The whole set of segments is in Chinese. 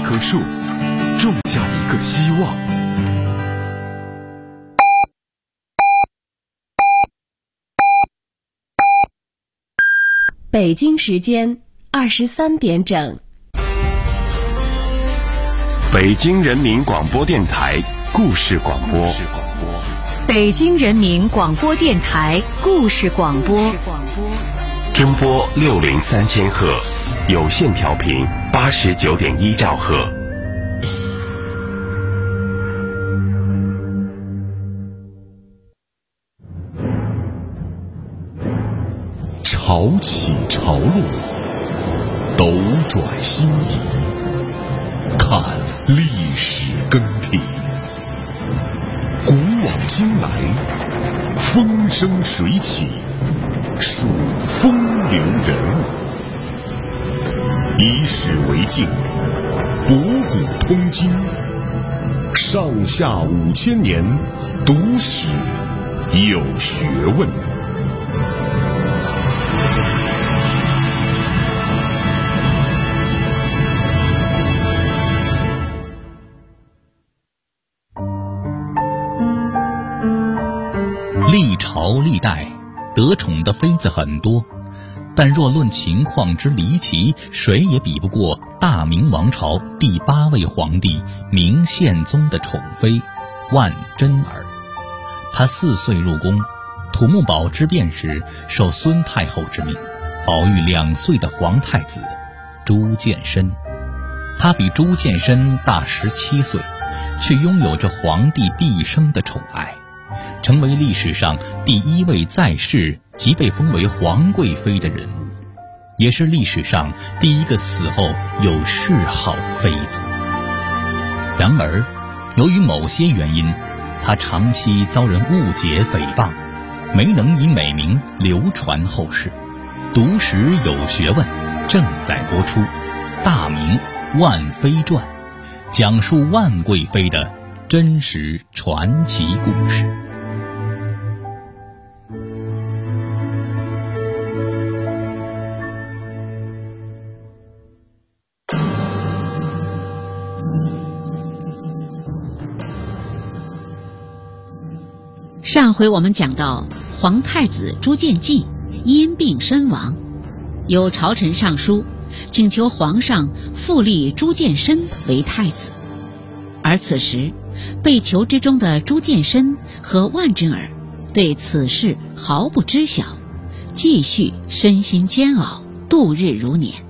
棵树，种下一个希望。 北京时间23点整。 北京人民广播电台故事广播。 北京人民广播电台故事广播。 中波603千赫，有线调频89.1兆赫。 潮起潮落，斗转星移，看历史更替，古往今来，风生水起，数风流人物。以史为镜，博古通今，上下5000年，读史有学问。 历朝历代得宠的妃子很多，但若论情况之离奇，谁也比不过大明王朝第8位皇帝明宪宗的宠妃万贞儿。她4岁入宫，土木堡之变时受孙太后之命，保育2岁的皇太子朱见深。她比朱见深大17岁，却拥有着皇帝毕生的宠爱，成为历史上第1位在世即被封为皇贵妃的人物，也是历史上第1个死后有谥号的妃子。然而，由于某些原因，她长期遭人误解诽谤，没能以美名流传后世。读史有学问正在播出《大明万妃传》，讲述万贵妃的真实传奇故事。 上回我们讲到，皇太子朱见济因病身亡，有朝臣上书请求皇上复立朱见深为太子。而此时被囚之中的朱见深和万贞儿对此事毫不知晓，继续身心煎熬，度日如年。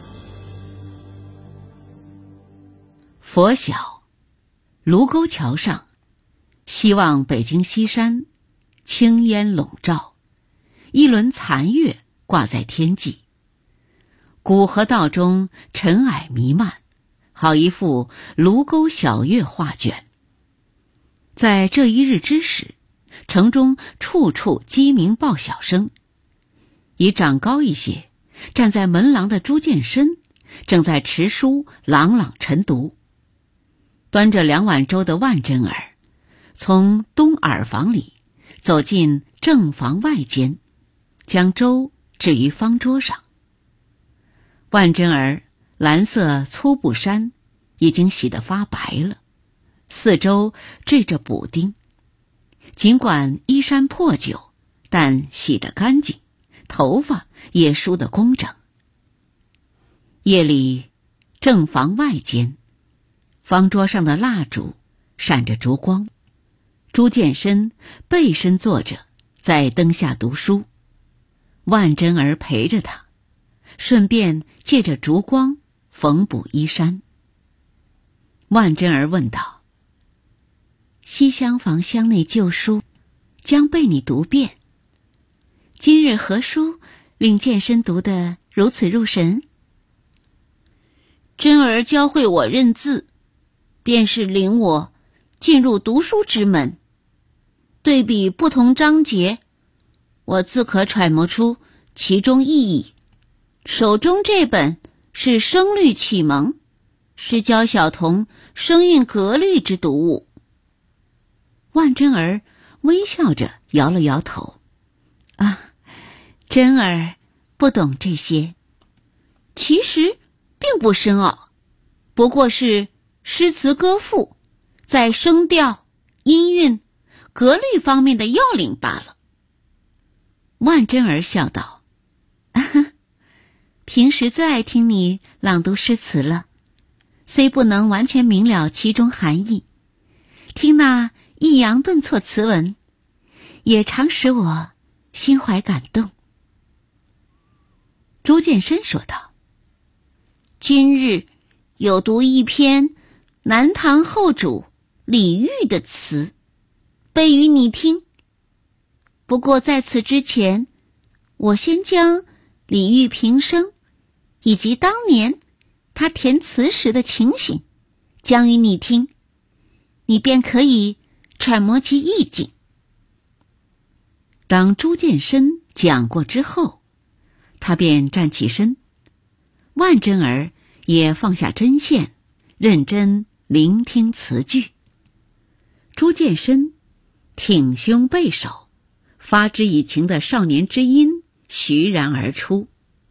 拂晓，卢沟桥上，西望北京西山，青烟笼罩，一轮残月挂在天际。古河道中尘霭弥漫，好一幅卢沟晓月画卷。在这一日之时，城中处处鸡鸣报晓声。已长高一些，站在门廊的朱见深正在持书朗朗晨读。端着2碗粥的万贞儿从东耳房里走进正房外间，将粥置于方桌上。万贞儿蓝色粗布衫已经洗得发白了，四周缀着补丁，尽管衣衫破旧，但洗得干净，头发也梳得工整。夜里，正房外间，方桌上的蜡烛闪着烛光，朱见深背身坐着，在灯下读书。万贞儿陪着他，顺便借着烛光缝补衣衫。万贞儿问道：“西厢房箱内旧书将被你读遍，今日何书令见深读得如此入神？”“贞儿教会我认字，便是领我进入读书之门。对比不同章节，我自可揣摩出其中意义。手中这本是声律启蒙，是教小童声韵格律之读物。”万贞儿微笑着摇了摇头：“啊，贞儿不懂这些，其实并不深奥。 不过是诗词歌赋在声调、音韵、格律方面的要领罢了。万贞儿笑道：平时最爱听你朗读诗词了，虽不能完全明了其中含义，听那抑扬顿挫词文，也常使我心怀感动。朱见深说道：今日有读一篇南唐后主李煜的词，背与你听。不过在此之前，我先将李煜平生以及当年他填词时的情形讲与你听，你便可以揣摩其意境。当朱见深讲过之后，他便站起身，万贞儿也放下针线，认真聆听词句。朱见深挺胸背手，发之以情的少年之音徐然而出：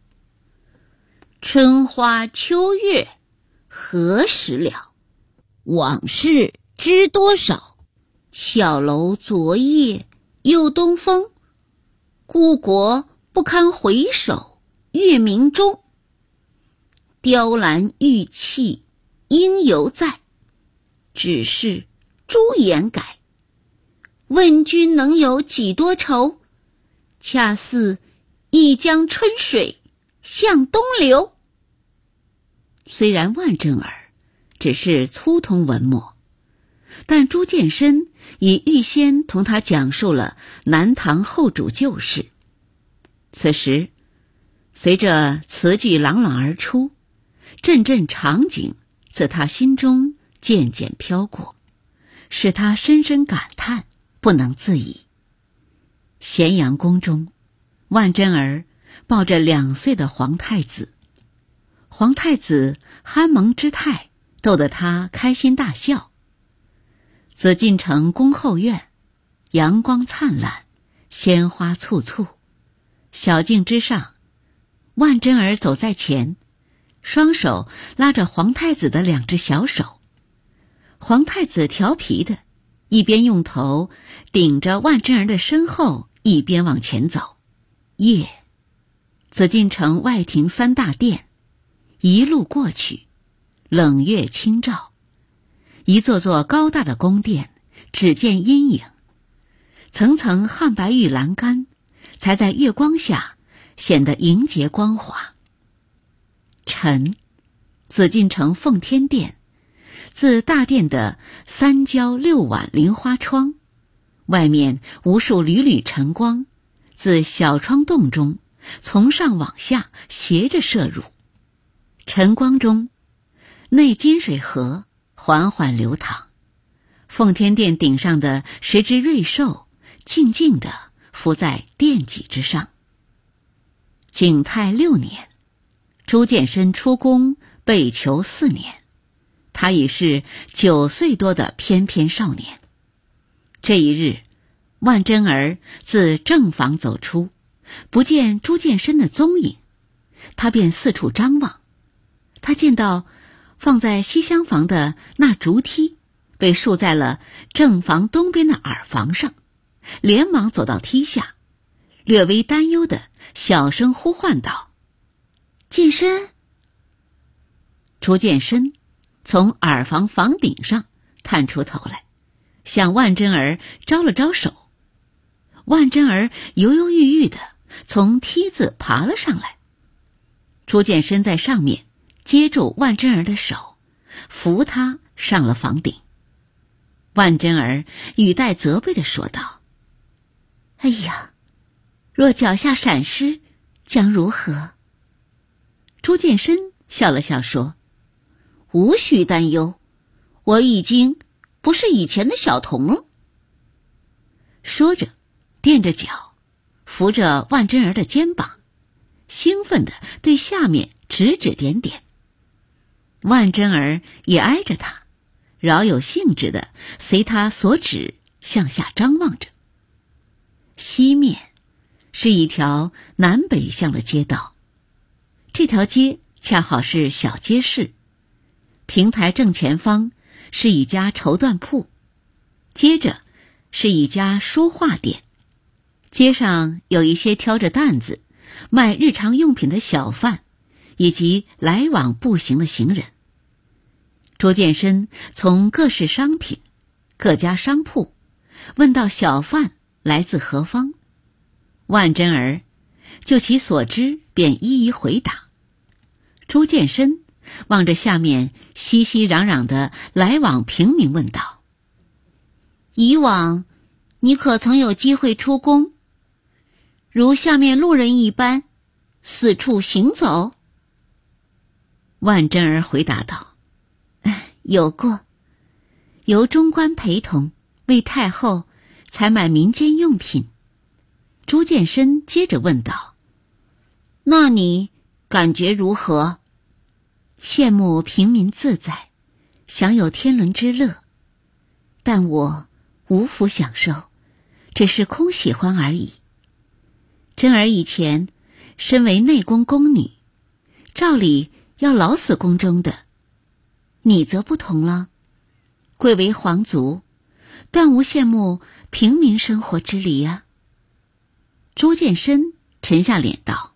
春花秋月何时了？往事知多少？小楼昨夜又东风，故国不堪回首月明中。雕栏玉砌应犹在，只是朱颜改。问君能有几多愁？恰似一江春水向东流。虽然万贞儿只是粗通文墨，但朱见深已预先同他讲述了南唐后主旧事。此时随着词句朗朗而出，阵阵场景自他心中渐渐飘过，使他深深感叹，不能自已。咸阳宫中，万贞儿抱着2岁的皇太子，皇太子憨萌之态逗得他开心大笑。紫禁城宫后院，阳光灿烂，鲜花簇簇。小径之上，万贞儿走在前，双手拉着皇太子的2只小手。皇太子调皮的一边用头顶着万贞儿的身后，一边往前走。夜，紫禁城外庭3大殿，一路过去，冷月清照，一座座高大的宫殿只见阴影，层层汉白玉栏杆才在月光下显得莹洁光滑。晨，紫禁城奉天殿，自大殿的3交6碗菱花窗，外面无数缕缕晨光自小窗洞中从上往下斜着射入。晨光中，内金水河缓缓流淌，奉天殿顶上的10只瑞兽静静地伏在殿脊之上。景泰6年，朱见深出宫被囚4年，他已是9岁多的翩翩少年。这一日，万贞儿自正房走出，不见朱见深的踪影，他便四处张望。他见到放在西厢房的那竹梯被竖在了正房东边的耳房上，连忙走到梯下，略微担忧地小声呼唤道：见深。朱见深从耳房房顶上探出头来，向万贞儿招了招手。万贞儿犹犹豫豫地从梯子爬了上来，朱见深在上面接住万贞儿的手，扶她上了房顶。万贞儿语带责备地说道：哎呀，若脚下闪失将如何？朱见深笑了笑说：无需担忧，我已经不是以前的小童了。说着垫着脚扶着万贞儿的肩膀，兴奋地对下面指指点点。万贞儿也挨着他，饶有兴致地随他所指向下张望着。西面是一条南北向的街道，这条街恰好是小街市， 平台正前方是一家绸缎铺，接着是一家书画店，街上有一些挑着担子卖日常用品的小贩，以及来往步行的行人。朱见深从各式商品、各家商铺问到小贩来自何方，万贞儿就其所知便一一回答。朱见深望着下面熙熙攘攘的来往平民问道：以往你可曾有机会出宫，如下面路人一般四处行走？万贞儿回答道：有过，由中官陪同为太后采买民间用品。朱见深接着问道：那你感觉如何？羡慕平民自在，享有天伦之乐，但我无福享受，只是空喜欢而已。贞儿以前身为内宫宫女，照理要老死宫中的，你则不同了，贵为皇族，断无羡慕平民生活之理啊。朱见深沉下脸道：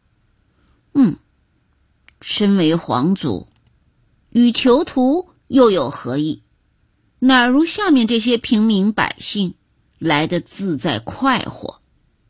身为皇族，与囚徒又有何异？哪如下面这些平民百姓来得自在快活？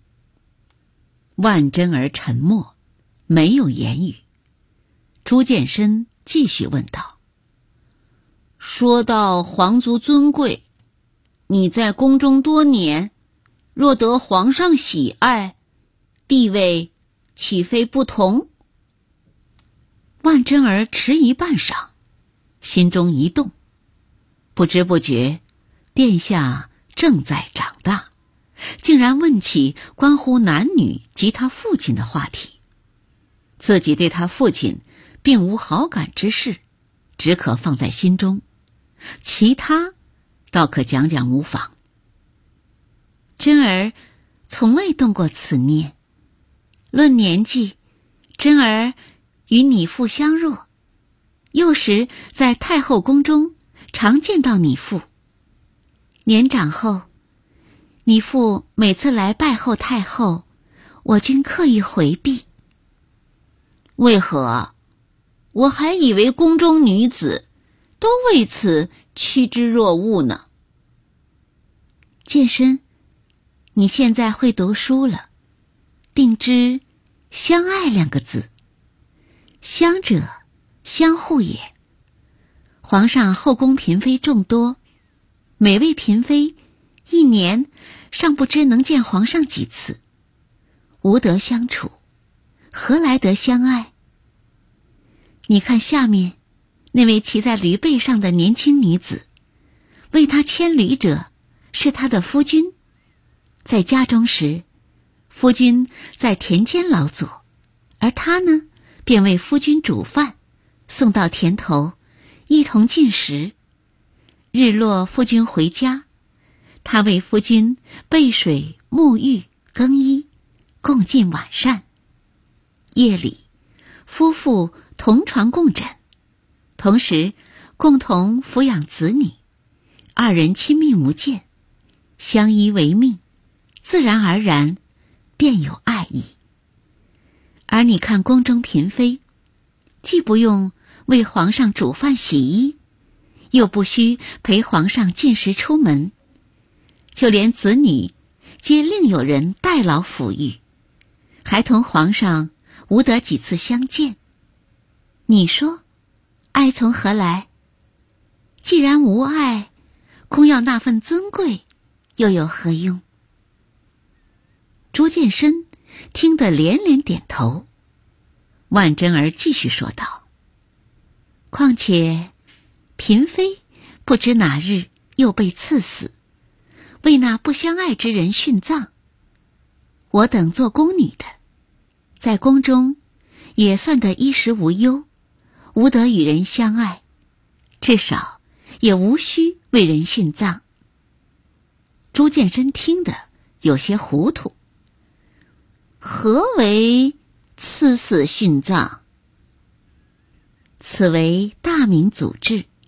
万贞儿沉默，没有言语。朱见深继续问道：说到皇族尊贵，你在宫中多年，若得皇上喜爱，地位岂非不同？万贞儿迟疑半晌，心中一动，不知不觉殿下正在长大，竟然问起关乎男女及他父亲的话题。自己对他父亲并无好感之事，只可放在心中，其他倒可讲讲无妨。贞儿从未动过此念。论年纪，贞儿与你父相若，幼时在太后宫中常见到你父。年长后，你父每次来拜候太后，我均刻意回避。为何？我还以为宫中女子都为此趋之若鹜呢。见深，你现在会读书了，定知相爱两个字，相者相互也。皇上后宫嫔妃众多，每位嫔妃一年尚不知能见皇上几次，无得相处，何来得相爱？你看下面那位骑在驴背上的年轻女子，为她牵驴者是她的夫君，在家中时，夫君在田间劳作，而她呢，便为夫君煮饭，送到田头，一同进食。日落夫君回家，她为夫君备水、沐浴、更衣，共进晚膳。夜里，夫妇同床共枕，同时共同抚养子女，二人亲密无间，相依为命，自然而然便有爱意。而你看宫中嫔妃，既不用为皇上煮饭洗衣，又不需陪皇上进食出门，就连子女皆另有人代劳抚育，还同皇上无得几次相见。你说爱从何来？既然无爱，空要那份尊贵，又有何用？朱见深听得连连点头。万贞儿继续说道：况且嫔妃不知哪日又被赐死，为那不相爱之人殉葬。我等做宫女的，在宫中也算得衣食无忧，无得与人相爱，至少也无需为人殉葬。朱见深听得有些糊涂。何为赐死殉葬？此为大明祖制，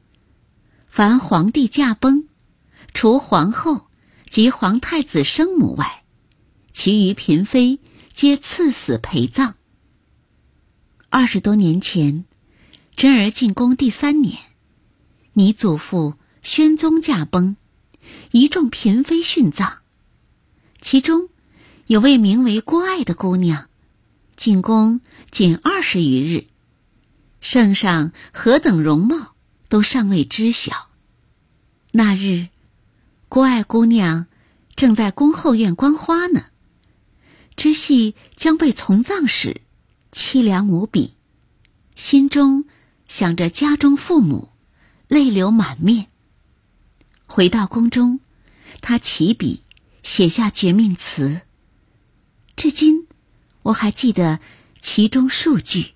凡皇帝驾崩，除皇后及皇太子生母外，其余嫔妃皆赐死陪葬。20多年前，真儿进宫第3年，你祖父宣宗驾崩，一众嫔妃殉葬，其中有位名为郭爱的姑娘，进宫仅20余日，圣上何等容貌都尚未知晓。那日，郭爱姑娘正在宫后院观花呢，知悉将被从葬时，凄凉无比，心中想着家中父母，泪流满面。回到宫中，她起笔写下绝命词，至今我还记得其中数句：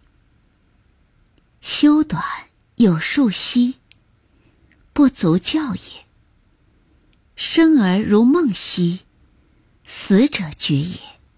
修短有数息，不足教也。生而如梦兮，死者绝也。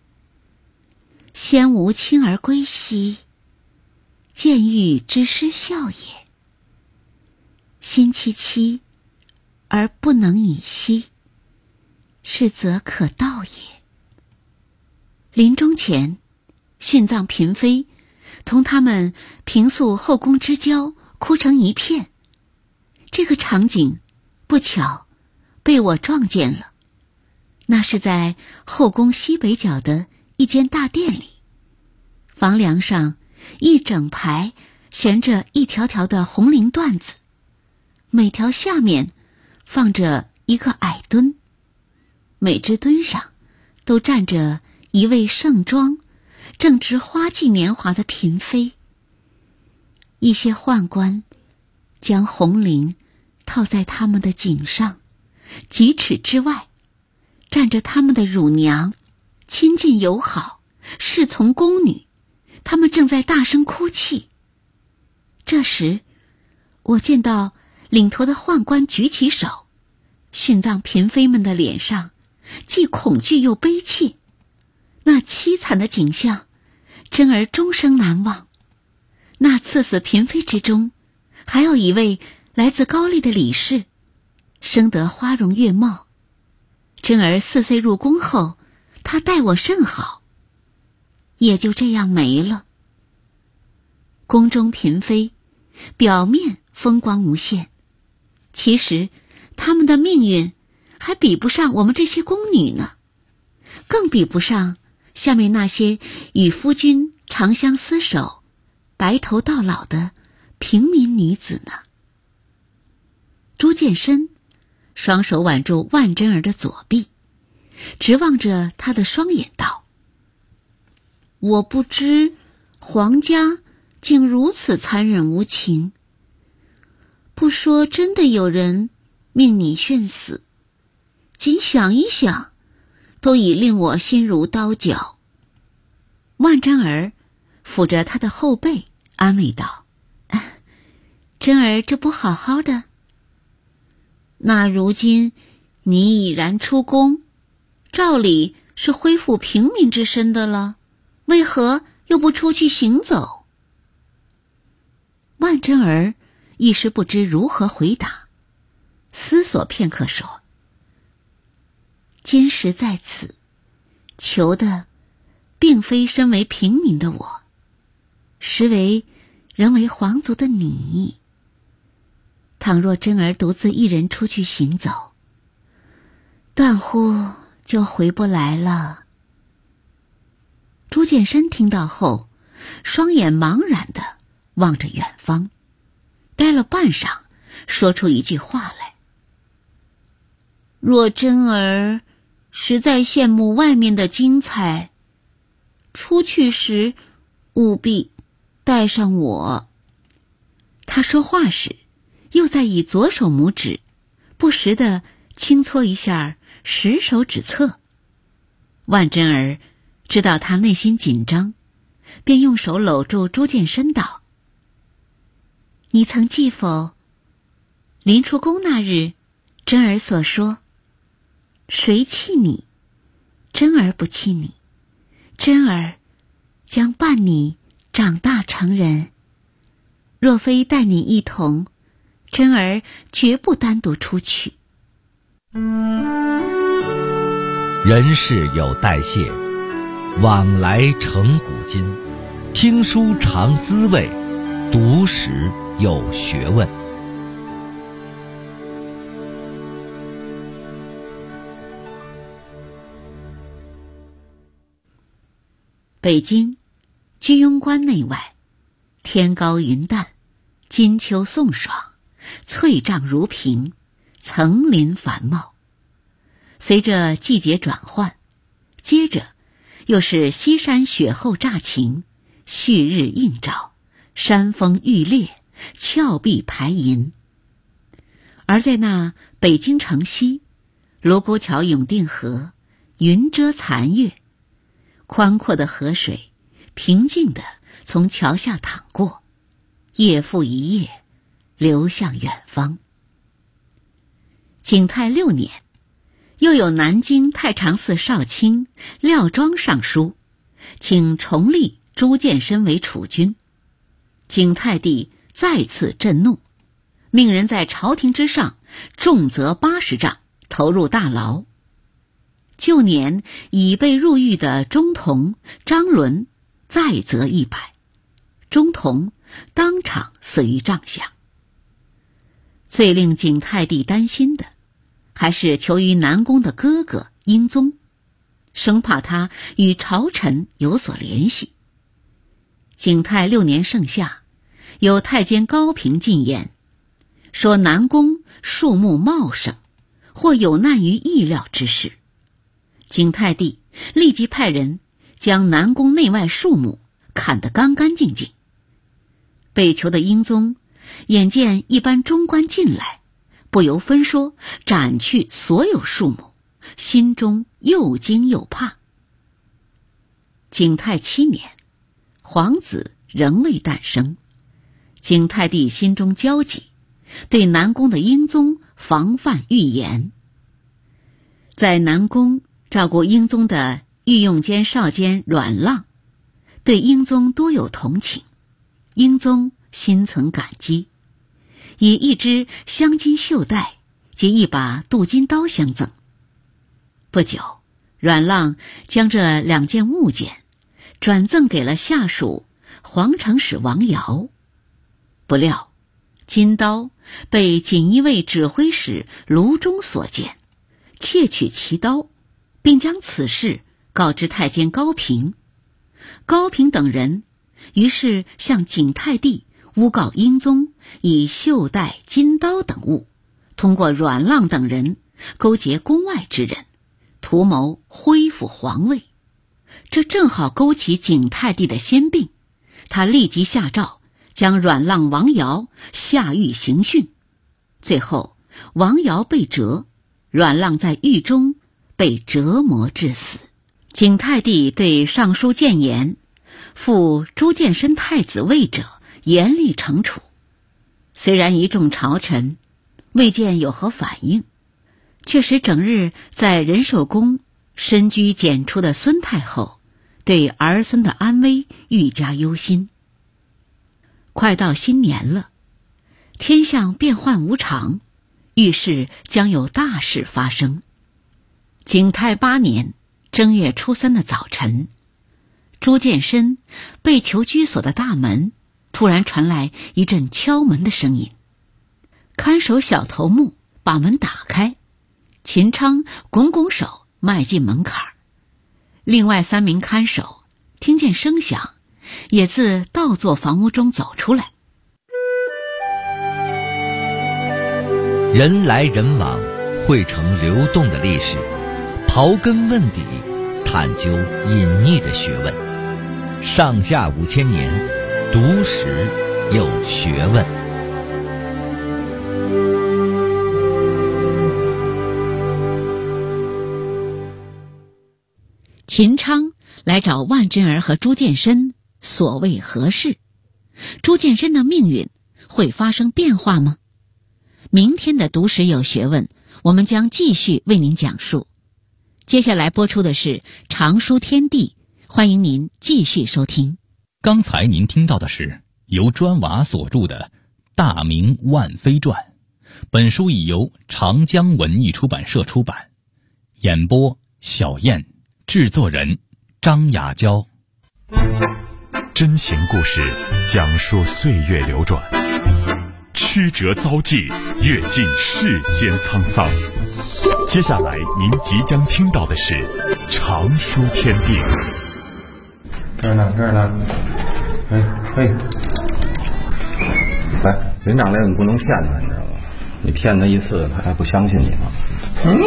先无亲而归兮，见欲之失孝也。心戚戚而不能以息，是则可道也。临终前，殉葬嫔妃同他们平素后宫之交，哭成一片。这个场景不巧被我撞见了。那是在后宫西北角的一间大殿里，房梁上一整排悬着一条条的红绫缎子，每条下面放着一个矮墩，每只墩上都站着一位盛装正值花季年华的嫔妃。一些宦官将红绫套在他们的颈上，几尺之外站着他们的乳娘，亲近友好，侍从宫女，他们正在大声哭泣。这时，我见到领头的宦官举起手，殉葬嫔妃们的脸上既恐惧又悲切，那凄惨的景象真儿终生难忘。那赐死嫔妃之中，还有一位来自高丽的李氏，生得花容月貌。真儿4岁入宫后，她待我甚好，也就这样没了。宫中嫔妃表面风光无限，其实她们的命运还比不上我们这些宫女呢，更比不上下面那些与夫君长相厮守，白头到老的平民女子呢。朱见深双手挽住万真儿的左臂，直望着她的双眼道：我不知皇家竟如此残忍无情，不说真的有人命你殉死，仅想一想都已令我心如刀绞。万真儿抚着他的后背安慰道：真儿这不好好的？那如今你已然出宫，照理是恢复平民之身的了，为何又不出去行走？万真儿一时不知如何回答，思索片刻说：今时在此，求的并非身为平民的我，实为人为皇族的你。倘若真儿独自一人出去行走，断乎就回不来了。朱见深听到后，双眼茫然地望着远方，呆了半晌，说出一句话来：若真儿实在羡慕外面的精彩，出去时务必带上我。他说话时又在以左手拇指不时地轻搓一下食手指侧。万真儿知道他内心紧张，便用手搂住朱见深道：你曾记否临出宫那日真儿所说，谁弃你，真儿不弃你，真儿将伴你长大成人，若非带你一同， 真儿绝不单独出去。 人事有代谢，往来成古今。听书尝滋味，读史有学问。 北京，居庸关内外，天高云淡，金秋送爽，翠帐如屏，层林繁茂。随着季节转换，接着又是西山雪后乍晴，旭日映照，山峰欲裂，峭壁排银。而在那北京城西，卢沟桥永定河，云遮残月，宽阔的河水平静地从桥下淌过，夜复一夜，流向远方。景泰6年，又有南京太常寺少卿廖庄上书，请重立朱见深为储君。景泰帝再次震怒，命人在朝廷之上重责80杖，投入大牢。旧年已被入狱的钟同、张伦再责100，钟同当场死于帐下。最令景泰帝担心的，还是囚于南宫的哥哥英宗，生怕他与朝臣有所联系。景泰6年盛夏，有太监高平进言，说南宫树木茂盛，或有难于意料之事。景泰帝立即派人将南宫内外树木砍得干干净净。被囚的英宗眼见一班中官进来，不由分说斩去所有树木，心中又惊又怕。景泰7年，皇子仍未诞生，景泰帝心中焦急，对南宫的英宗防范预严。在南宫照顾英宗的御用监少监阮浪，对英宗多有同情，英宗心存感激，以一只镶金绣带及一把镀金刀相赠。不久，阮浪将这2件物件转赠给了下属皇城使王尧。不料金刀被锦衣卫指挥使卢中所见，窃取其刀，并将此事告知太监高平。高平等人于是向景泰帝诬告英宗以绣带、金刀等物，通过阮浪等人勾结宫外之人，图谋恢复皇位。这正好勾起景泰帝的先病，他立即下诏将阮浪、王尧下狱刑讯。最后王尧被折，阮浪在狱中被折磨致死。景泰帝对上书谏言，复朱见深太子位者严厉惩处。虽然一众朝臣未见有何反应，却使整日在仁寿宫深居简出的孙太后对儿孙的安危愈加忧心。快到新年了，天象变幻无常，预示将有大事发生。景泰8年正月初3的早晨，朱见深被囚居所的大门突然传来一阵敲门的声音。看守小头目把门打开，秦昌拱拱手迈进门槛。另外3名看守听见声响，也自倒座房屋中走出来。 人来人往，汇成流动的历史，刨根问底，探究隐匿的学问。上下5000年，读史有学问。 秦昌来找万贞儿和朱见深，所谓何事？朱见深的命运会发生变化吗？明天的读史有学问，我们将继续为您讲述。接下来播出的是常书天地，欢迎您继续收听。 刚才您听到的是由砖瓦所著的《 大明万妃传》。本书已由长江文艺出版社出版。演播小燕，制作人张雅娇。 真情故事讲述岁月流转，曲折遭际，阅尽世间沧桑。接下来您即将听到的是常书天地。 这儿呢，嘿，来，人长来你不能骗他，你知道吧？你骗他一次，他还不相信你吗？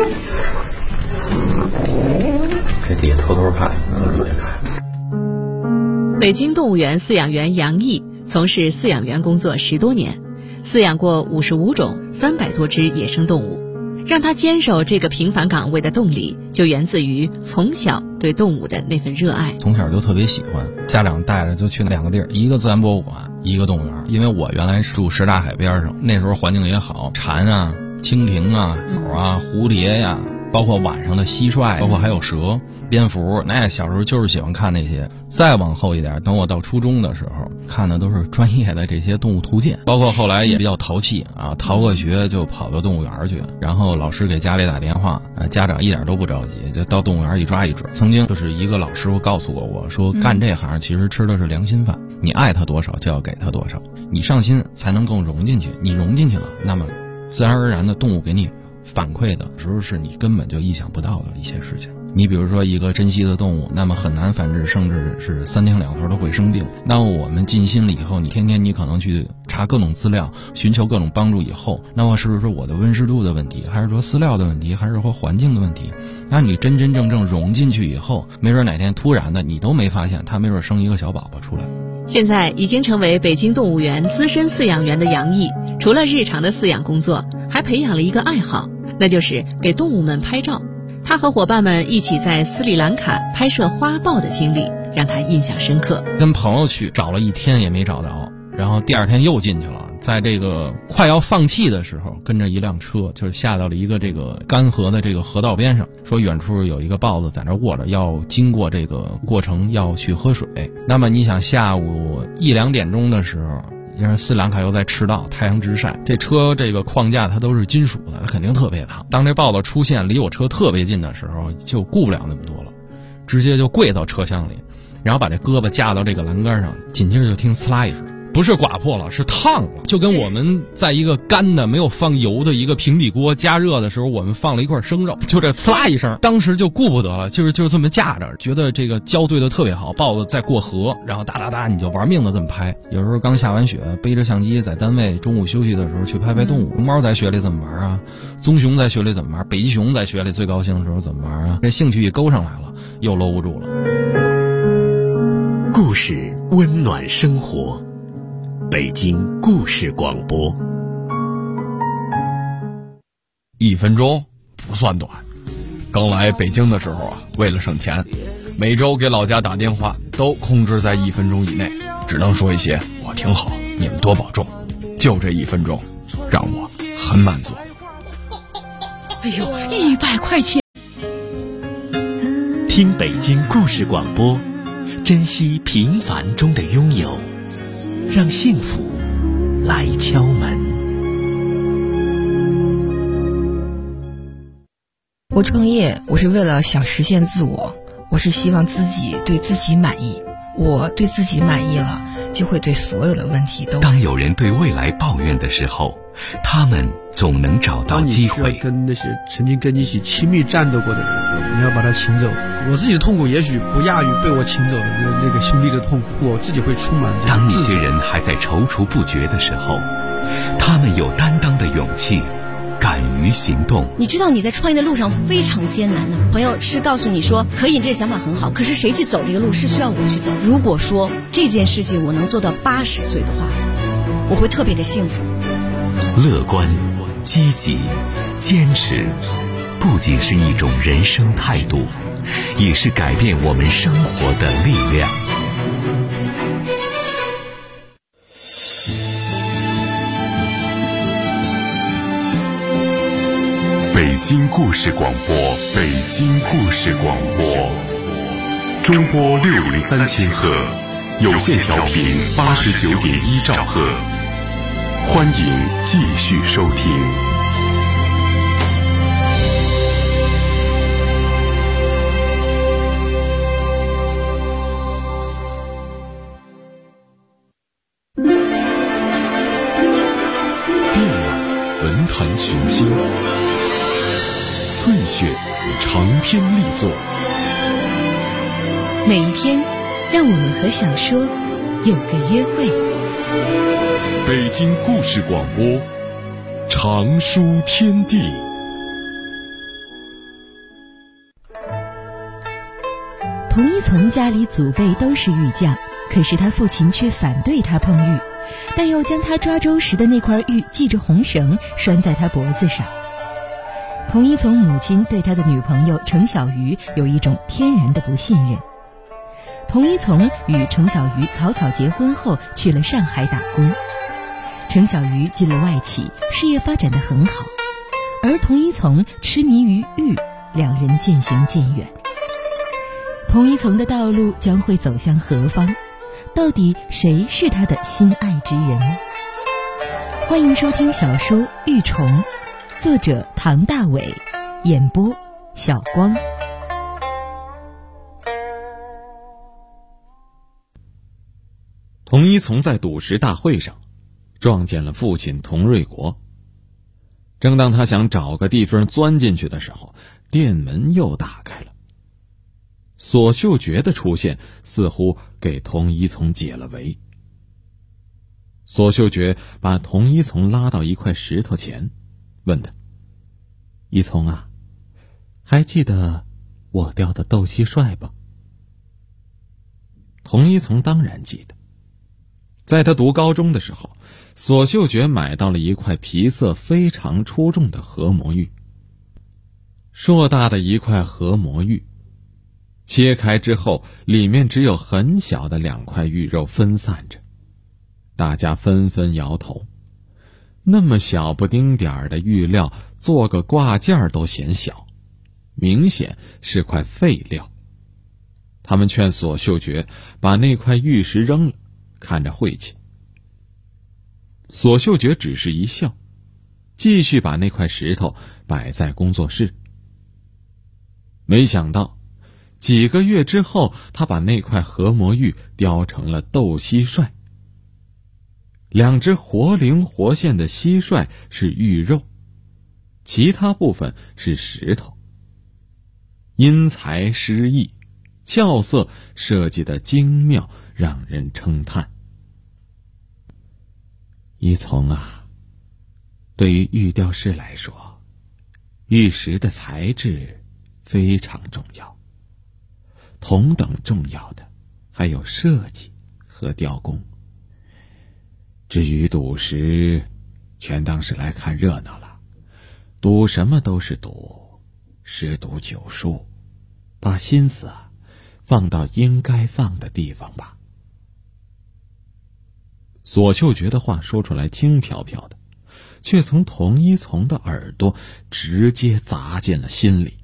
这底下偷偷看，别看。 北京动物园饲养员杨毅从事饲养员工作10多年，饲养过55种300多只野生动物。让他坚守这个平凡岗位的动力，就源自于从小对动物的那份热爱。 从小就特别喜欢，家长带着就去2个地儿，一个自然博物馆，一个动物园。因为我原来住什刹海边上，那时候环境也好，蝉啊、蜻蜓啊、鸟啊、蝴蝶呀，包括晚上的蟋蟀，包括还有蛇、蝙蝠，那小时候就是喜欢看那些。再往后一点，等我到初中的时候，看的都是专业的这些动物图鉴，包括后来也比较淘气啊，逃个学就跑到动物园去，然后老师给家里打电话，家长一点都不着急，就到动物园一抓一准。曾经就是一个老师傅告诉过我说，干这行其实吃的是良心饭，你爱他多少就要给他多少，你上心才能更融进去，你融进去了，那么自然而然的动物给你反馈的时候是你根本就意想不到的一些事情。你比如说一个珍稀的动物，那么很难繁殖，甚至是3天2头都会生病。那我们尽心了以后，你天天你可能去查各种资料，寻求各种帮助以后，那么是不是我的温湿度的问题，还是说饲料的问题，还是说环境的问题？那你真真正正融进去以后，没准哪天突然的你都没发现，它没准生一个小宝宝出来。 现在已经成为北京动物园资深饲养员的杨毅，除了日常的饲养工作，还培养了一个爱好，那就是给动物们拍照。他和伙伴们一起在斯里兰卡拍摄花豹的经历让他印象深刻。 跟朋友去找了1天也没找着，然后第2天又进去了，在这个快要放弃的时候，跟着一辆车就是下到了一个这个干涸的这个河道边上，说远处有一个豹子在那卧着，要经过这个过程要去喝水。那么你想下午1、2点钟的时候，因为斯里兰卡又在赤道，太阳直晒，这车这个框架它都是金属的，它肯定特别烫。当这豹子出现离我车特别近的时候，就顾不了那么多了，直接就跪到车厢里，然后把这胳膊架到这个栏杆上，紧接着就听呲啦一声，不是刮破了，是烫了，就跟我们在一个干的没有放油的一个平底锅加热的时候，我们放了一块生肉，就这呲啦一声，当时就顾不得了，就这么架着，觉得这个交对的特别好，豹子在过河，然后哒哒哒你就玩命的这么拍。有时候刚下完雪，背着相机在单位中午休息的时候去拍拍动物。熊猫在雪里怎么玩啊？棕熊在雪里怎么玩？北极熊在雪里最高兴的时候怎么玩啊？这兴趣一勾上来了，又搂不住了。 故事温暖生活，北京故事广播。 1分钟不算短。刚来北京的时候啊，为了省钱，每周给老家打电话都控制在1分钟以内，只能说一些我挺好，你们多保重。就这1分钟，让我很满足。 哎呦，100块钱！ 听北京故事广播，珍惜平凡中的拥有，让幸福来敲门。 我创业，我是为了想实现自我，我是希望自己对自己满意。我对自己满意了，就会对所有的问题都。 当有人对未来抱怨的时候，他们总能找到机会。 当你需要跟那些曾经跟你一起亲密战斗过的人，你要把他请走。我自己的痛苦也许不亚于被我请走的那个兄弟的痛苦，我自己会充满这当一些人还在踌躇不决的时候，他们有担当的勇气，敢于行动。 你知道你在创业的路上非常艰难的，朋友是告诉你说可以，这想法很好，可是谁去走这个路是需要我去走。如果说这件事情我能做到80岁的话，我会特别的幸福。 乐观、积极、坚持，不仅是一种人生态度，也是改变我们生活的力量。 北京故事广播，北京故事广播，中波603千赫，有线调频89.1兆赫。 欢迎继续收听。遍览文坛群星，翠选长篇力作。 每一天，让我们和小说有个约会。 北京故事广播，长书天地。 童一从家里祖辈都是玉匠，可是他父亲却反对他碰玉，但又将他抓周时的那块玉系着红绳拴在他脖子上。童一从母亲对他的女朋友程小鱼有一种天然的不信任。童一从与程小鱼草草结婚后去了上海打工，程小鱼进了外企，事业发展得很好，而童一从痴迷于玉，两人渐行渐远。童一从的道路将会走向何方？到底谁是他的心爱之人？欢迎收听小说《玉虫》，作者唐大伟，演播小光。 童一从在赌石大会上撞见了父亲童瑞国。正当他想找个地方钻进去的时候，店门又打开了。索秀觉的出现似乎给童一从解了围。索秀觉把童一从拉到一块石头前，问他：一从啊，还记得我钓的斗蟋蟀吧？童一从当然记得。在他读高中的时候，索秀觉买到了一块皮色非常出众的河魔玉。硕大的一块河魔玉，切开之后，里面只有很小的2块玉肉分散着。大家纷纷摇头，那么小不丁点儿的玉料，做个挂件都嫌小，明显是块废料。他们劝索秀觉把那块玉石扔了，看着晦气。索秀觉只是一笑，继续把那块石头摆在工作室。没想到几个月之后，他把那块河魔玉雕成了斗蟋蟀。2只活灵活现的蟋蟀是玉肉，其他部分是石头。因材施艺，俏色设计的精妙，让人称叹。一从啊，对于玉雕师来说，玉石的材质非常重要，同等重要的还有设计和雕工。至于赌石，全当是来看热闹了，赌什么都是赌，十赌九输，把心思放到应该放的地方吧。索秀觉的话说出来轻飘飘的，却从童一从的耳朵直接砸进了心里。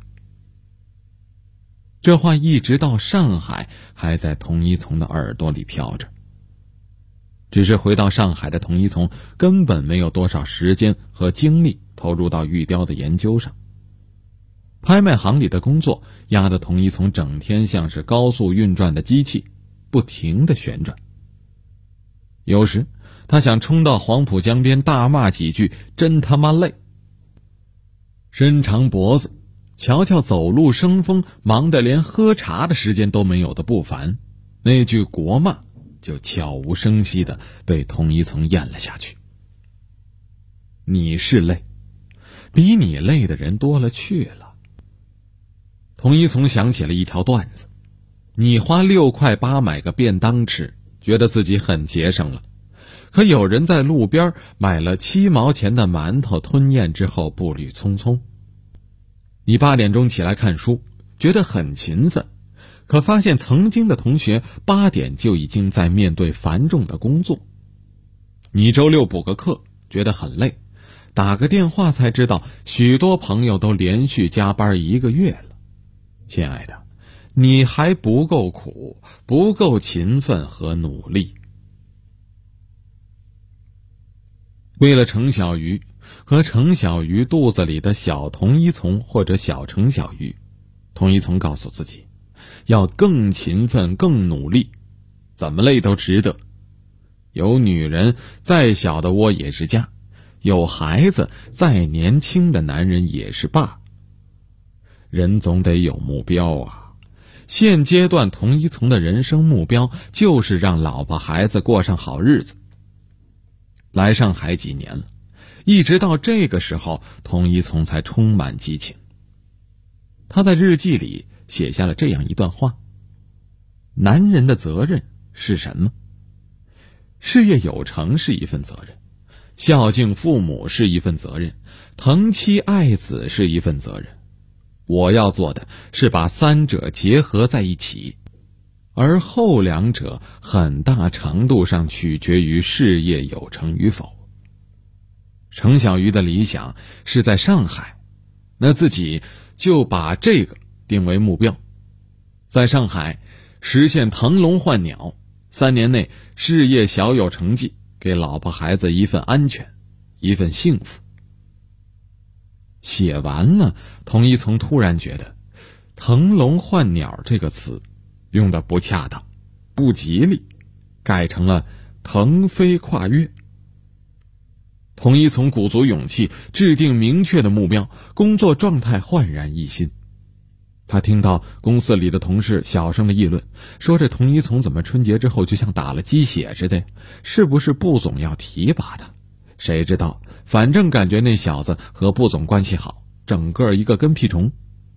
这话一直到上海还在童一从的耳朵里飘着。只是回到上海的童一从根本没有多少时间和精力投入到玉雕的研究上。拍卖行里的工作压得童一从整天像是高速运转的机器，不停地旋转。有时他想冲到黄浦江边大骂几句，真他妈累。伸长脖子，瞧瞧走路生风，忙得连喝茶的时间都没有的不凡，那句国骂就悄无声息地被童一从咽了下去。你是累，比你累的人多了去了。童一从想起了一条段子：你花6块8买个便当吃，觉得自己很节省了，可有人在路边买了7毛钱的馒头吞咽之后步履匆匆。你8点钟起来看书，觉得很勤奋，可发现曾经的同学8点就已经在面对繁重的工作。你周6补个课，觉得很累，打个电话才知道许多朋友都连续加班1个月了。亲爱的，你还不够苦，不够勤奋和努力。 为了程小鱼和程小鱼肚子里的小童一从或者小程小鱼，童一从告诉自己要更勤奋更努力，怎么累都值得。有女人再小的窝也是家，有孩子再年轻的男人也是爸。人总得有目标啊，现阶段童一从的人生目标就是让老婆孩子过上好日子。来上海几年了，一直到这个时候，童一从才充满激情。他在日记里写下了这样一段话：男人的责任是什么？事业有成是一份责任，孝敬父母是一份责任，疼妻爱子是一份责任。我要做的是把三者结合在一起，而后两者很大程度上取决于事业有成与否。程小鱼的理想是在上海，那自己就把这个定为目标，在上海实现腾笼换鸟，3年内事业小有成绩，给老婆孩子一份安全，一份幸福。写完了，童一从突然觉得腾笼换鸟这个词用得不恰当，不吉利，改成了腾飞跨越。童一从鼓足勇气，制定明确的目标，工作状态焕然一新。他听到公司里的同事小声的议论，说这童一从怎么春节之后就像打了鸡血似的，是不是布总要提拔他？谁知道，反正感觉那小子和布总关系好，整个一个跟屁虫。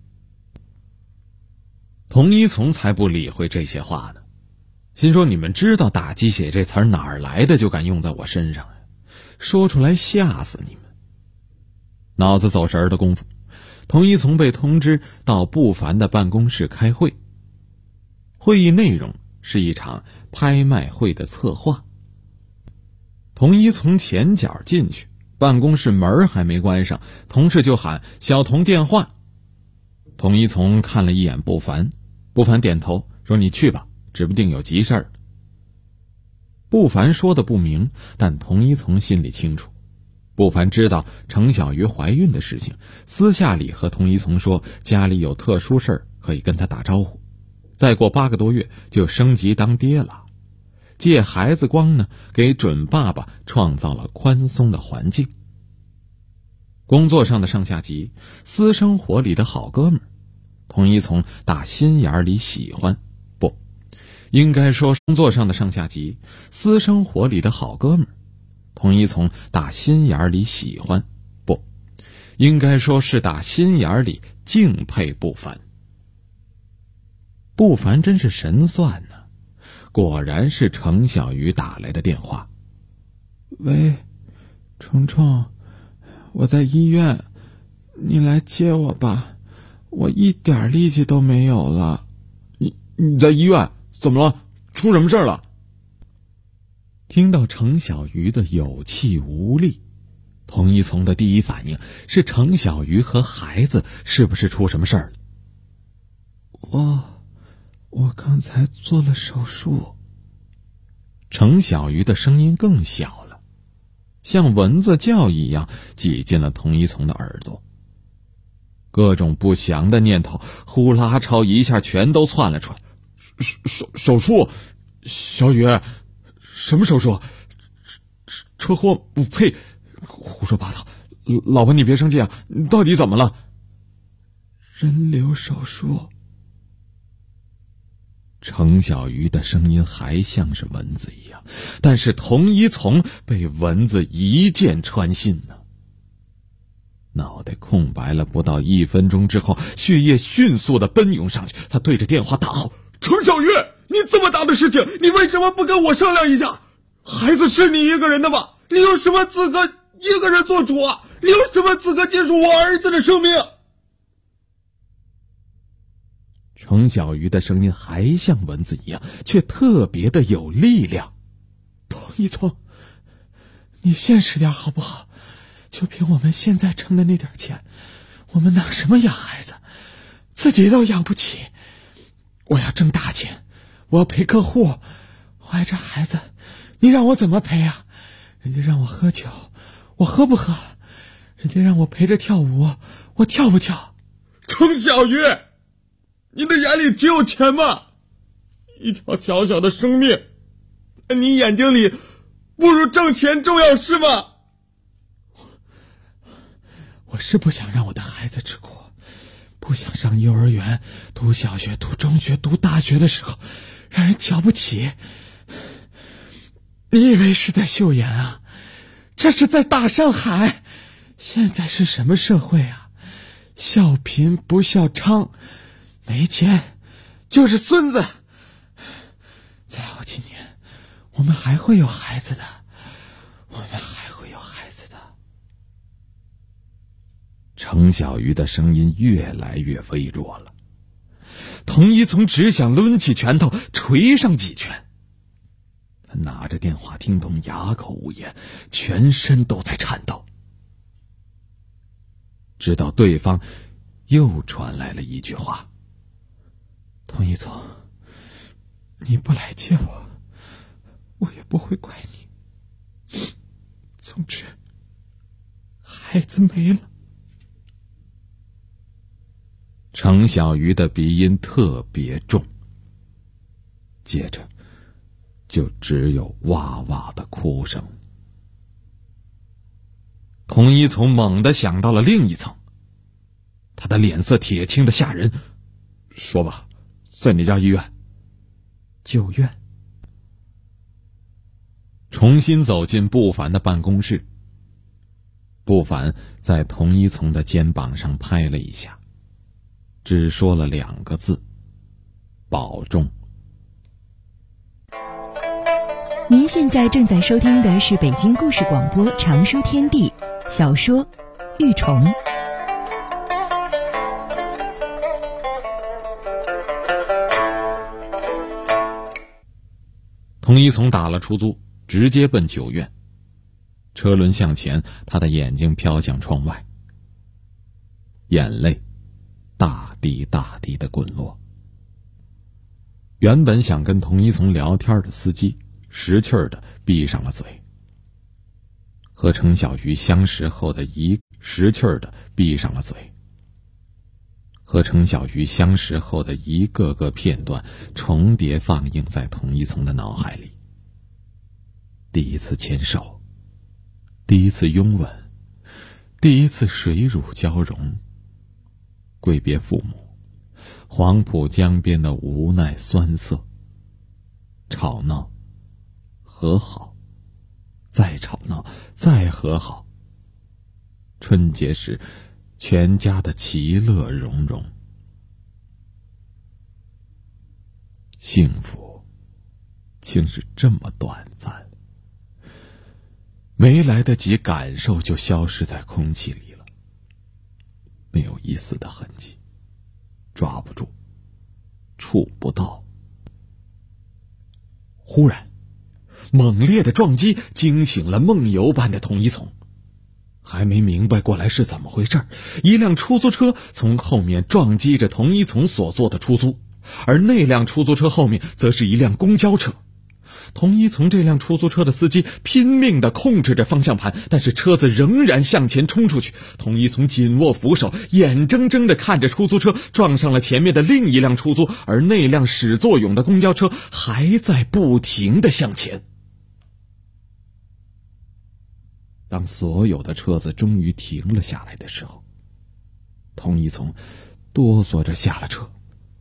童一从才不理会这些话呢，心说你们知道打鸡血这词儿哪儿来的，就敢用在我身上，说出来吓死你们。脑子走神儿的功夫，童一从被通知到布凡的办公室开会。会议内容是一场拍卖会的策划。童一从前脚进去，办公室门还没关上，同事就喊小童电话。童一从看了一眼布凡，布凡点头说你去吧，指不定有急事儿。布凡说的不明，但童一从心里清楚。布凡知道程小鱼怀孕的事情，私下里和童一从说家里有特殊事儿可以跟他打招呼，再过8个多月就升级当爹了。借孩子光呢，给准爸爸创造了宽松的环境。工作上的上下级，私生活里的好哥们儿，童一从打心眼里喜欢，不应该说工作上的上下级，私生活里的好哥们儿，童一从打心眼里喜欢，不应该说是打心眼里敬佩不凡。不凡真是神算呢，果然是程小鱼打来的电话。 喂，程程，我在医院，你来接我吧，我一点力气都没有了。 你在医院？怎么了？出什么事了？ 听到程小鱼的有气无力，童一从的第一反应是程小鱼和孩子是不是出什么事儿了？ 我刚才做了手术。 程小鱼的声音更小了，像蚊子叫一样挤进了童一从的耳朵。各种不祥的念头呼啦超一下全都窜了出来。 手术？小雨，什么手术？车祸？不呸，胡说八道。老婆你别生气啊，你到底怎么了？ 人流手术。 程小鱼的声音还像是蚊子一样，但是童一从被蚊子一箭穿心呢。脑袋空白了不到1分钟之后，血液迅速的奔涌上去，他对着电话大吼： 程小鱼，你这么大的事情，你为什么不跟我商量一下？孩子是你一个人的吗？你有什么资格一个人做主啊？你有什么资格结束我儿子的生命？ 程小鱼的声音还像蚊子一样，却特别的有力量。 童一从，你现实点好不好？就凭我们现在挣的那点钱，我们拿什么养孩子？自己都养不起。我要挣大钱，我要陪客户，怀着孩子，你让我怎么陪啊？ 人家让我喝酒，我喝不喝？人家让我陪着跳舞，我跳不跳？ 程小鱼，你的眼里只有钱吗？一条小小的生命，你眼睛里不如挣钱重要是吗？ 我是不想让我的孩子吃苦，不想上幼儿园、读小学、读中学、读大学的时候让人瞧不起。你以为是在岫岩啊？这是在大上海。现在是什么社会啊？笑贫不笑娼，没钱就是孙子。再好几年，我们还会有孩子的，我们还会有孩子的。 程小鱼的声音越来越微弱了，童一从只想抡起拳头捶上几拳。他拿着电话听筒哑口无言，全身都在颤抖。直到对方又传来了一句话： 童一总，你不来接我，我也不会怪你。总之，孩子没了。 程小鱼的鼻音特别重，接着就只有哇哇的哭声。童一从猛地想到了另一层，他的脸色铁青的吓人。说吧，在哪家医院 ？9院。 重新走进不凡的办公室，不凡在童一从的肩膀上拍了一下，只说了2个字：保重。 您现在正在收听的是北京故事广播长书天地小说《玉虫》。 童一从打了出租，直接奔9院。车轮向前，他的眼睛飘向窗外，眼泪大滴大滴的滚落。原本想跟童一从聊天的司机识趣的闭上了嘴。和程小鱼相识后的识趣的闭上了嘴。和程小鱼相识后的一个个片段重叠放映在童一从的脑海里。第一次牵手，第一次拥吻，第一次水乳交融，跪别父母，黄浦江边的无奈酸涩，吵闹，和好，再吵闹，再和好。春节时全家的其乐融融。幸福竟是这么短暂，没来得及感受就消失在空气里了，没有一丝的痕迹，抓不住，触不到。忽然猛烈的撞击惊醒了梦游般的童一从，还没明白过来是怎么回事，一辆出租车从后面撞击着童一从所坐的出租，而那辆出租车后面则是一辆公交车。童一从这辆出租车的司机拼命地控制着方向盘，但是车子仍然向前冲出去。童一从紧握扶手，眼睁睁地看着出租车撞上了前面的另一辆出租，而那辆始作俑的公交车还在不停地向前。当所有的车子终于停了下来的时候，童一从哆嗦着下了车。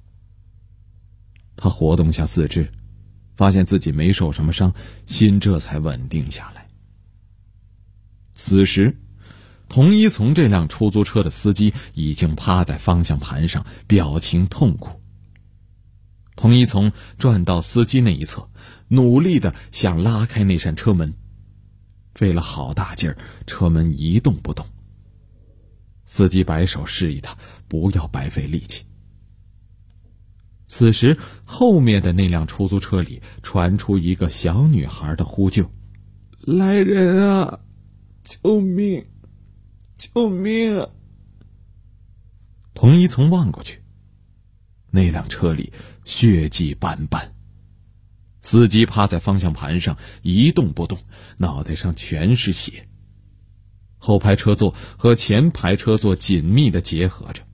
他活动下四肢，发现自己没受什么伤，心这才稳定下来。此时童一从这辆出租车的司机已经趴在方向盘上，表情痛苦。童一从转到司机那一侧，努力地想拉开那扇车门，费了好大劲儿，车门一动不动。司机摆手示意他不要白费力气。此时后面的那辆出租车里传出一个小女孩的呼救： 来人啊，救命，救命啊！ 童一从望过去，那辆车里血迹斑斑， 司机趴在方向盘上一动不动，脑袋上全是血。后排车座和前排车座紧密地结合着。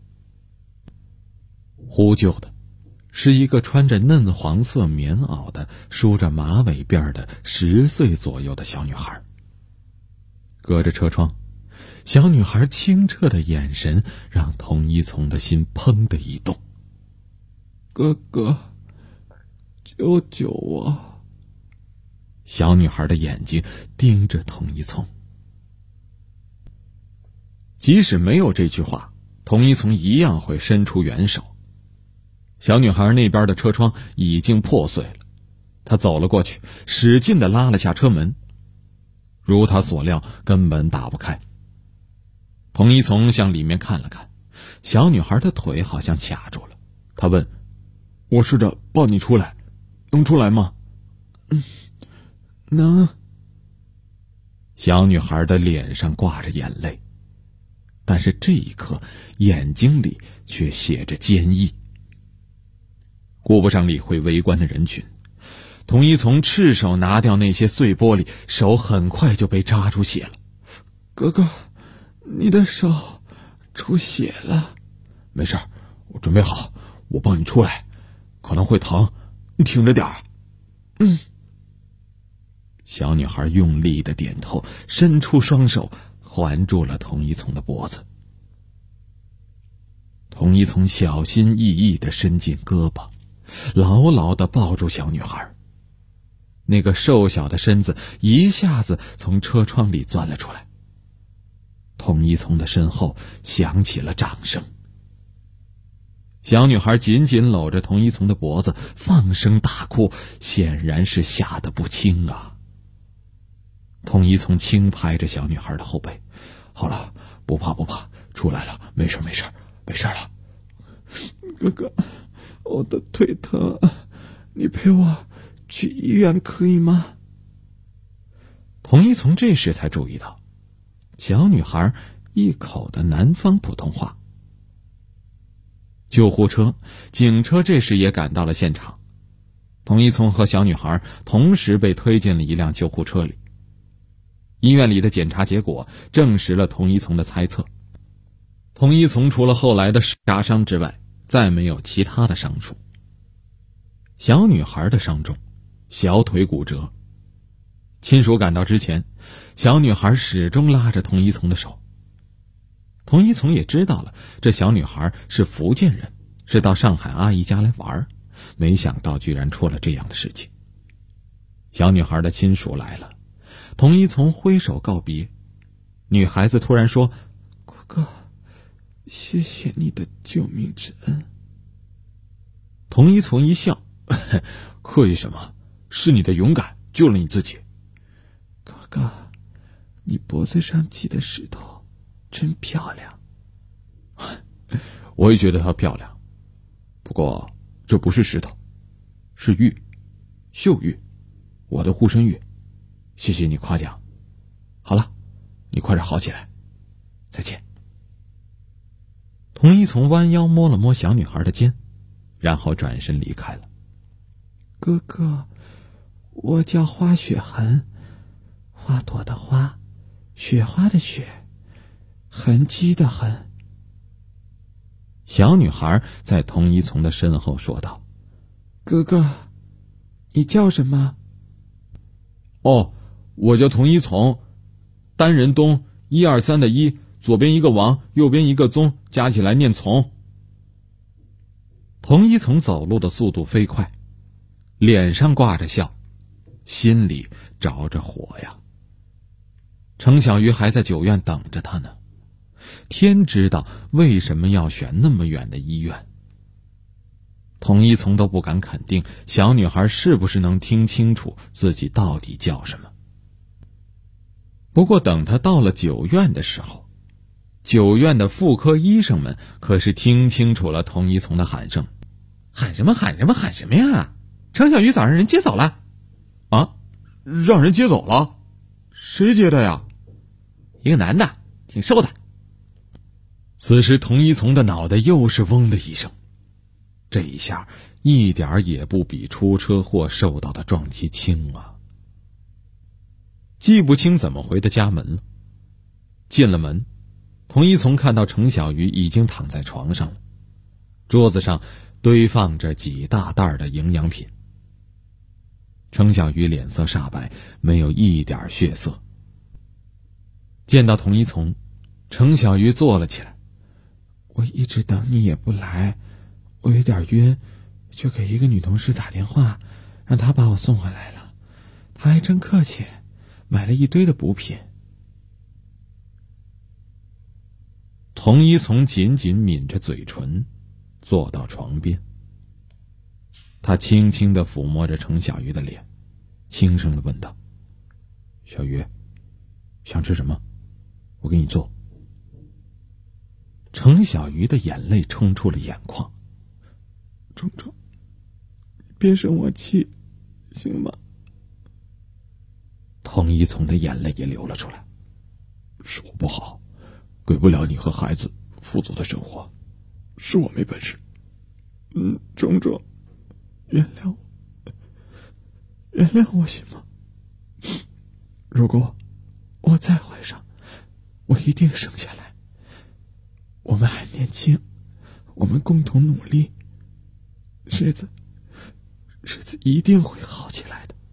呼救的是一个穿着嫩黄色棉袄的、梳着马尾辫的10岁左右的小女孩。隔着车窗，小女孩清澈的眼神让童一从的心砰的一动。 哥哥，救救我！ 小女孩的眼睛盯着童一从。即使没有这句话，童一从一样会伸出援手。小女孩那边的车窗已经破碎了，她走了过去，使劲地拉了下车门。如她所料，根本打不开。童一从向里面看了看，小女孩的腿好像卡住了。他问：“我试着抱你出来，能出来吗？”“ 能。” 小女孩的脸上挂着眼泪，但是这一刻眼睛里却写着坚毅。顾不上理会围观的人群，童一从赤手拿掉那些碎玻璃，手很快就被扎出血了。 “哥哥，你的手出血了。”“ 没事，我准备好，我帮你出来，可能会疼，你挺着点儿。”“小女孩用力的点头，伸出双手环住了童一从的脖子。童一从小心翼翼地伸进胳膊，牢牢地抱住小女孩。那个瘦小的身子一下子从车窗里钻了出来。童一从的身后响起了掌声。小女孩紧紧搂着童一从的脖子，放声大哭，显然是吓得不轻啊。童一从轻拍着小女孩的后背：“好了，不怕不怕，出来了，没事没事没事了。”“ 哥哥，我的腿疼，你陪我去医院可以吗？” 童一从这时才注意到，小女孩一口的南方普通话。救护车、警车这时也赶到了现场，童一从和小女孩同时被推进了一辆救护车里。医院里的检查结果证实了童一从的猜测。童一从除了后来的压伤之外，再没有其他的伤处。小女孩的伤重，小腿骨折。亲属赶到之前，小女孩始终拉着童一从的手。童一从也知道了，这小女孩是福建人，是到上海阿姨家来玩，没想到居然出了这样的事情。小女孩的亲属来了，童一从挥手告别。女孩子突然说：“ 哥哥，谢谢你的救命之恩。” 童一从一笑：“客气什么？是你的勇敢救了你自己。”“ 哥哥，你脖子上系的石头真漂亮。”“ 我也觉得它漂亮，不过这不是石头，是玉，秀玉，我的护身玉。谢谢你夸奖。好了，你快点好起来，再见。”童一从弯腰摸了摸小女孩的肩，然后转身离开了。 “哥哥，我叫花雪痕，花朵的花，雪花的雪，痕迹的痕。” 小女孩在童一从的身后说道：“ 哥哥，你叫什么？”“ 哦，我叫童一从，单人东，1、2、3的1，左边一个王，右边一个宗，加起来念从。”童一从走路的速度飞快，脸上挂着笑，心里着着火呀。程小鱼还在酒院等着他呢，天知道为什么要选那么远的医院。童一从都不敢肯定小女孩是不是能听清楚自己到底叫什么。不过等他到了酒院的时候，酒院的妇科医生们可是听清楚了童一从的喊声。“喊什么喊什么喊什么呀？程小鱼早让人接走了。”“啊，让人接走了？谁接的呀？”“一个男的，挺瘦的。”此时童一从的脑袋又是嗡的一声， 这一下一点也不比出车祸受到的撞击轻啊！记不清怎么回的家门了。进了门，童一从看到程小鱼已经躺在床上了，桌子上堆放着几大袋的营养品。程小鱼脸色煞白，没有一点血色。见到童一从，程小鱼坐了起来。我一直等你也不来，我有点晕，就给一个女同事打电话，让她把我送回来了。她还真客气，买了一堆的补品。童一从紧紧抿着嘴唇，坐到床边。他轻轻地抚摸着程小鱼的脸，轻声地问道：小鱼，想吃什么？我给你做。程小鱼的眼泪冲出了眼眶。虫虫，别生我气，行吗？童一从的眼泪也流了出来。是我不好，给不了你和孩子富足的生活，是我没本事。虫虫，原谅我行吗？如果我再怀上，我一定生下来。我们还年轻，我们共同努力，日子一定会好起来的。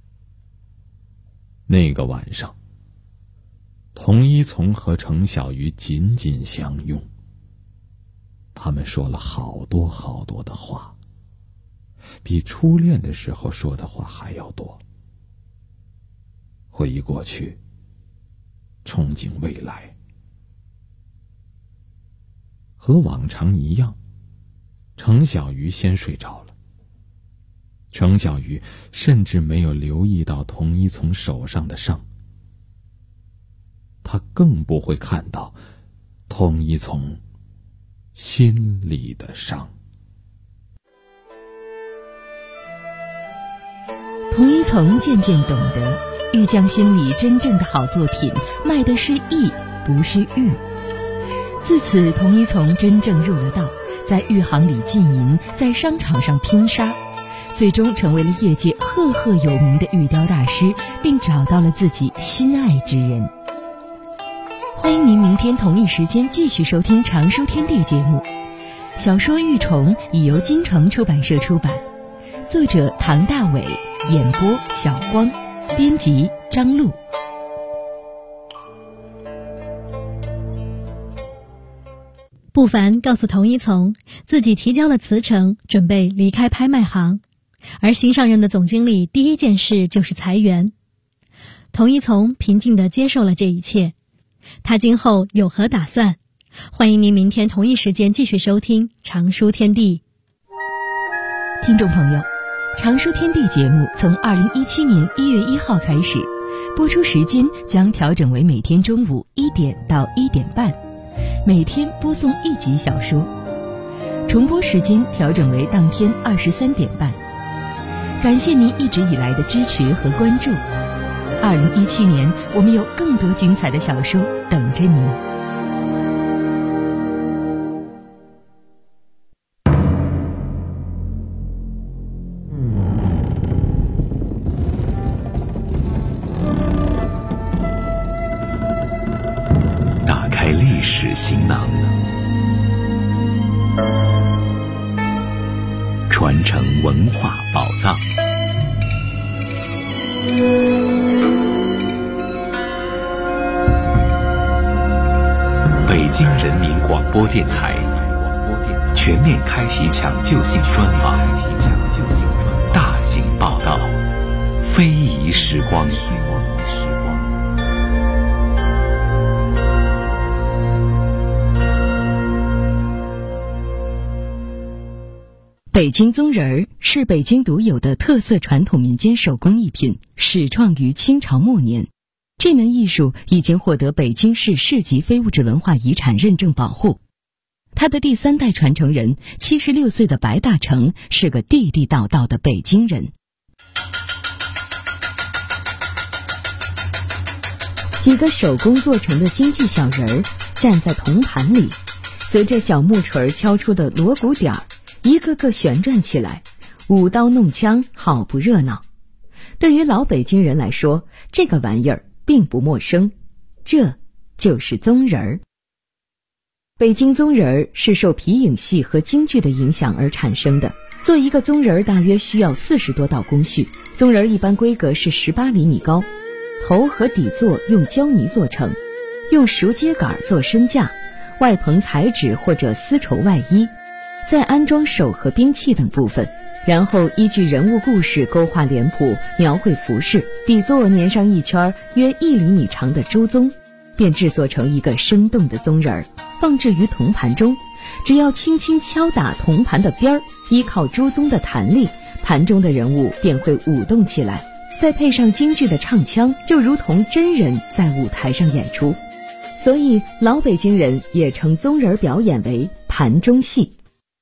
那个晚上，童一从和程小鱼紧紧相拥，他们说了好多好多的话，比初恋的时候说的话还要多。回忆过去，憧憬未来。和往常一样，程小鱼先睡着了。程小鱼甚至没有留意到童一从手上的伤，他更不会看到童一从心里的伤。 童一从渐渐懂得，玉匠心里真正的好作品卖的是艺，不是玉。自此，童一从真正入了道，在玉行里经营，在商场上拼杀，最终成为了业界赫赫有名的玉雕大师，并找到了自己心爱之人。欢迎您明天同一时间继续收听《常书天地》节目。小说《玉虫》已由京城出版社出版，作者唐大伟，演播小光，编辑张璐。 不凡告诉童一从，自己提交了辞呈，准备离开拍卖行，而新上任的总经理第一件事就是裁员。童一从平静地接受了这一切，他今后有何打算？欢迎您明天同一时间继续收听《常书天地》。 听众朋友，《常书天地》节目从2017年1月1号开始，播出时间将调整为每天中午1点到1点半。每天播送一集小说，重播时间调整为当天23点半。感谢您一直以来的支持和关注。2017年，我们有更多精彩的小说等着您。 历史行囊，传承文化宝藏。北京人民广播电台全面开启抢救性专访，大型报道，非遗时光。 北京宗人儿是北京独有的特色传统民间手工艺品，始创于清朝末年。这门艺术已经获得北京市市级非物质文化遗产认证保护。他的第3代传承人76岁的白大成是个地地道道的北京人。 几个手工做成的京剧小人儿站在铜盘里，随着小木锤敲出的锣鼓点儿， 一个个旋转起来，舞刀弄枪，好不热闹。对于老北京人来说，这个玩意儿并不陌生，这就是宗人儿。北京宗人儿是受皮影戏和京剧的影响而产生的。做一个宗人儿大约需要40多道工序，宗人儿一般规格是18厘米高，头和底座用胶泥做成，用熟秸秆做身架，外棚彩纸或者丝绸外衣，再安装手和兵器等部分，然后依据人物故事勾画脸谱，描绘服饰，底座粘上一圈约1厘米长的朱宗，便制作成一个生动的宗人儿，放置于铜盘中。只要轻轻敲打铜盘的边儿，依靠朱宗的弹力，盘中的人物便会舞动起来，再配上京剧的唱腔，就如同真人在舞台上演出。所以老北京人也称宗人表演为盘中戏。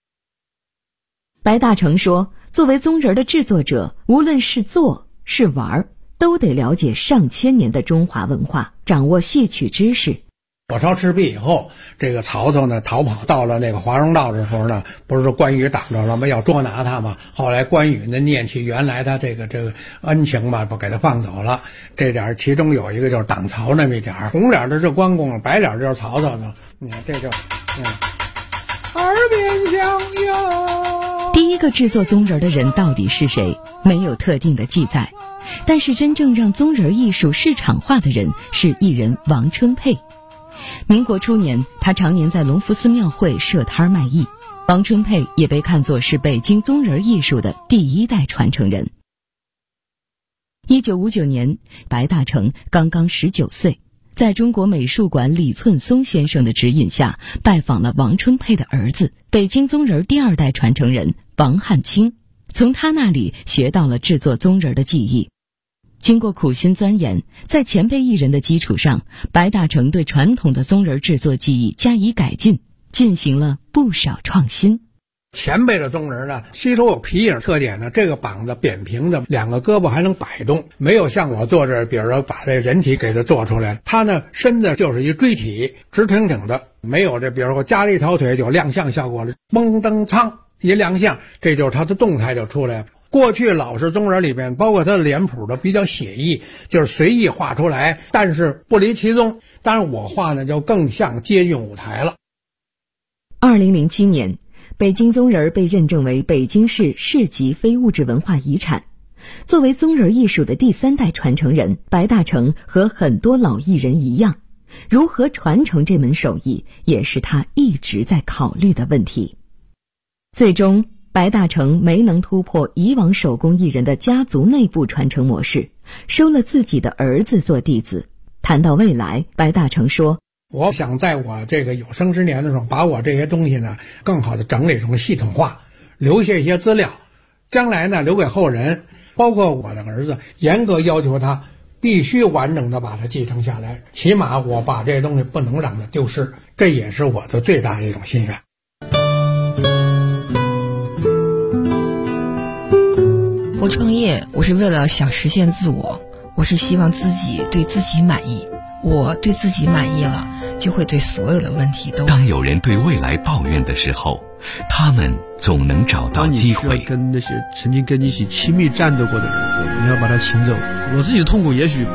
白大成说，作为宗人的制作者，无论是做是玩，都得了解上千年的中华文化，掌握戏曲知识。 火烧赤壁以后，这个曹操呢逃跑到了那个华容道的时候呢，不是关羽挡着了吗？要捉拿他嘛。后来关羽呢念起原来他这个恩情嘛，不给他放走了。这点其中有一个就是挡曹那么一点，红脸的是关公，白脸就是曹操呢。你看这就， 耳边响哟。 第一个制作宗人的人到底是谁？没有特定的记载，但是真正让宗人艺术市场化的人是艺人王春佩。民国初年，他常年在隆福寺庙会设摊卖艺。王春佩也被看作是北京宗人艺术的第一代传承人。1959年，白大成刚刚19岁，在中国美术馆李寸松先生的指引下，拜访了王春佩的儿子，北京宗人第2代传承人王汉卿，从他那里学到了制作宗人的技艺。经过苦心钻研，在前辈艺人的基础上，白大成对传统的宗人制作技艺加以改进，进行了不少创新。 前辈的宗人呢，吸收有皮影特点呢，这个膀子扁平的，2个胳膊还能摆动，没有像我做这，比如说把这人体给它做出来，他呢身子就是一锥体，直挺挺的，没有这，比如说加了一条腿就亮相效果了，嘣噔噌一亮相，这就是他的动态就出来了。过去老式宗人里边，包括他的脸谱的比较写意，就是随意画出来，但是不离其宗。当然我画呢就更像接近舞台了。 2007年，北京宗人被认证为北京市市级非物质文化遗产。作为宗人艺术的第3代传承人，白大成和很多老艺人一样，如何传承这门手艺，也是他一直在考虑的问题。最终白大成没能突破以往手工艺人的家族内部传承模式，收了自己的儿子做弟子。谈到未来，白大成说， 我想在我这个有生之年的时候，把我这些东西呢更好的整理成系统化，留下一些资料，将来呢留给后人，包括我的儿子，严格要求他必须完整的把它继承下来，起码我把这些东西不能让它丢失，这也是我的最大的一种心愿。 我创业，我是为了想实现自我，我是希望自己对自己满意。我对自己满意了，就会对所有的问题都。 当有人对未来抱怨的时候，他们总能找到机会。 当你需要跟那些曾经跟你一起亲密战斗过的人，你要把他请走。我自己的痛苦也许